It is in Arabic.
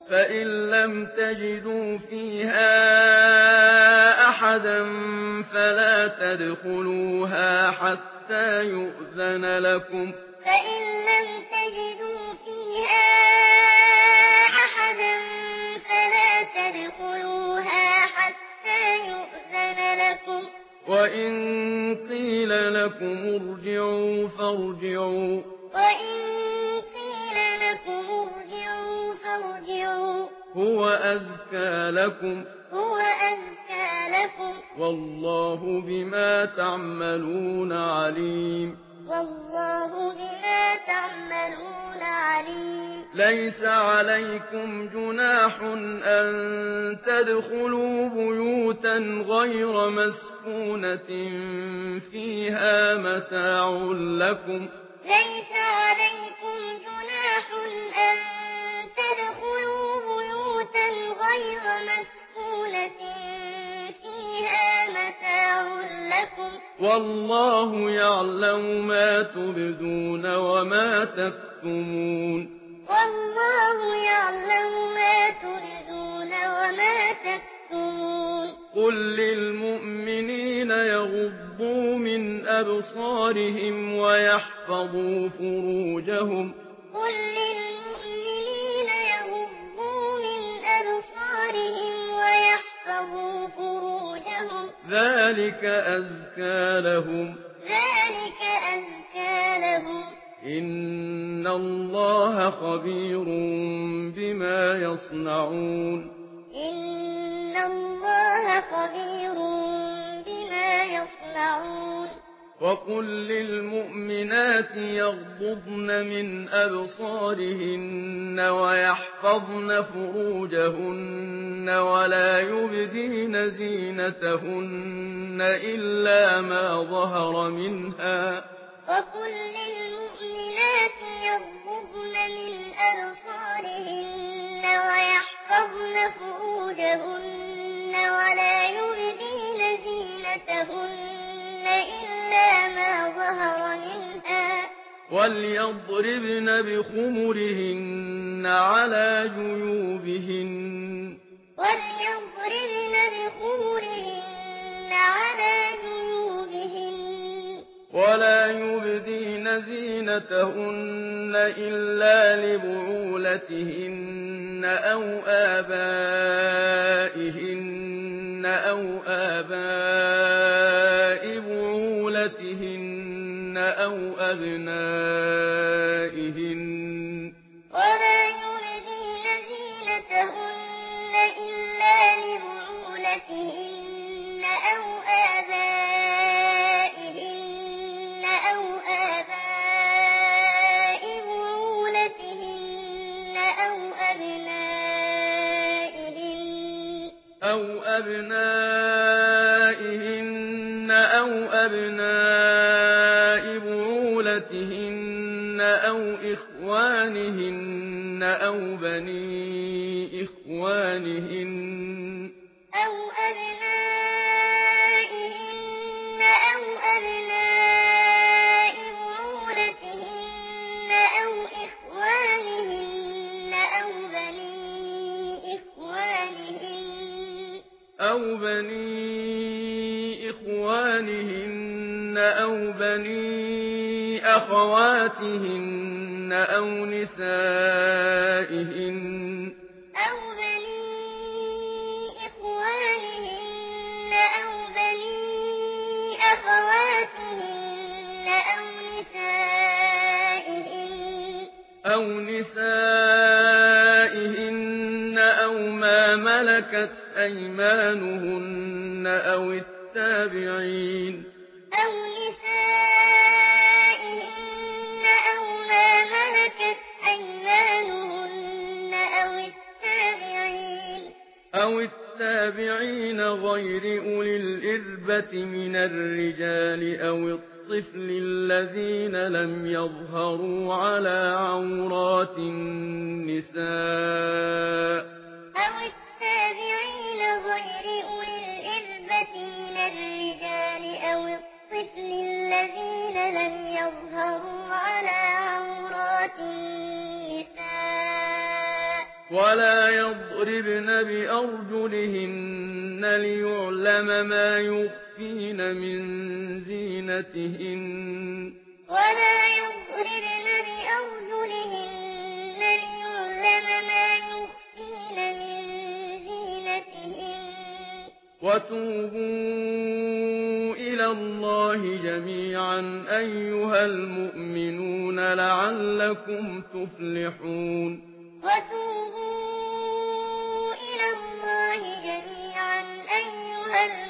فإن لم تجدوا فيها أحدا فلا تدخلوها حتى يؤذن لكم فإن لم تجدوا فيها أحدا فلا تدخلوها حتى يؤذن لكم وإن قيل لكم ارجعوا فارجعوا هو أزكى لكم والله بما تعملون عليم ليس عليكم جناح أن تدخلوا بيوتا غير مسكونة فيها متاع لكم ليس عليكم جناح أن تدخلوا بيوتا غير مسكونة فيها متاع لكم والله يعلم ما تبدون وما تكتمون قل للمؤمنين يغضوا من أبصارهم ويحفظوا فروجهم ذلك أزكى لهم إن الله خبير بما يصنعون وقل للمؤمنات يغضضن من أبصارهن ويحفظن فروجهن ولا يبدين زينتهن إلا ما ظهر منها ولا يبدين زينتهن إلا ما ظهر منها وليضربن بخمرهن على جيوبهن ولا يبدين زينتهن إلا لبعولتهن أو آبائهن أو آباء بعولتهن أو أبنائهن ولا يبدين زينتهن إلا لبعولتهن أو آبائهن أو آباء بعولتهن أو أبناء بعولتهن أو إخوانهن أو بني إخوانهن أو أبناء بعولتهن أو إخوانهن أو بني أخواتهن أو نسائهن أو ما ملكت أيمانهن أو التابعين غير أولي الإربة من الرجال أو الطفل الذين لم يظهروا على عورات النساء ولا يضربن بأرجلهن ليعلم ما يخفين من زينتهن ولا يضربن بأرجلهن ليعلم ما يخفين من زينتهن وتوبوا إلى الله جميعا أيها المؤمنون لعلكم تفلحون وتوبوا إلى الله جميعا أيها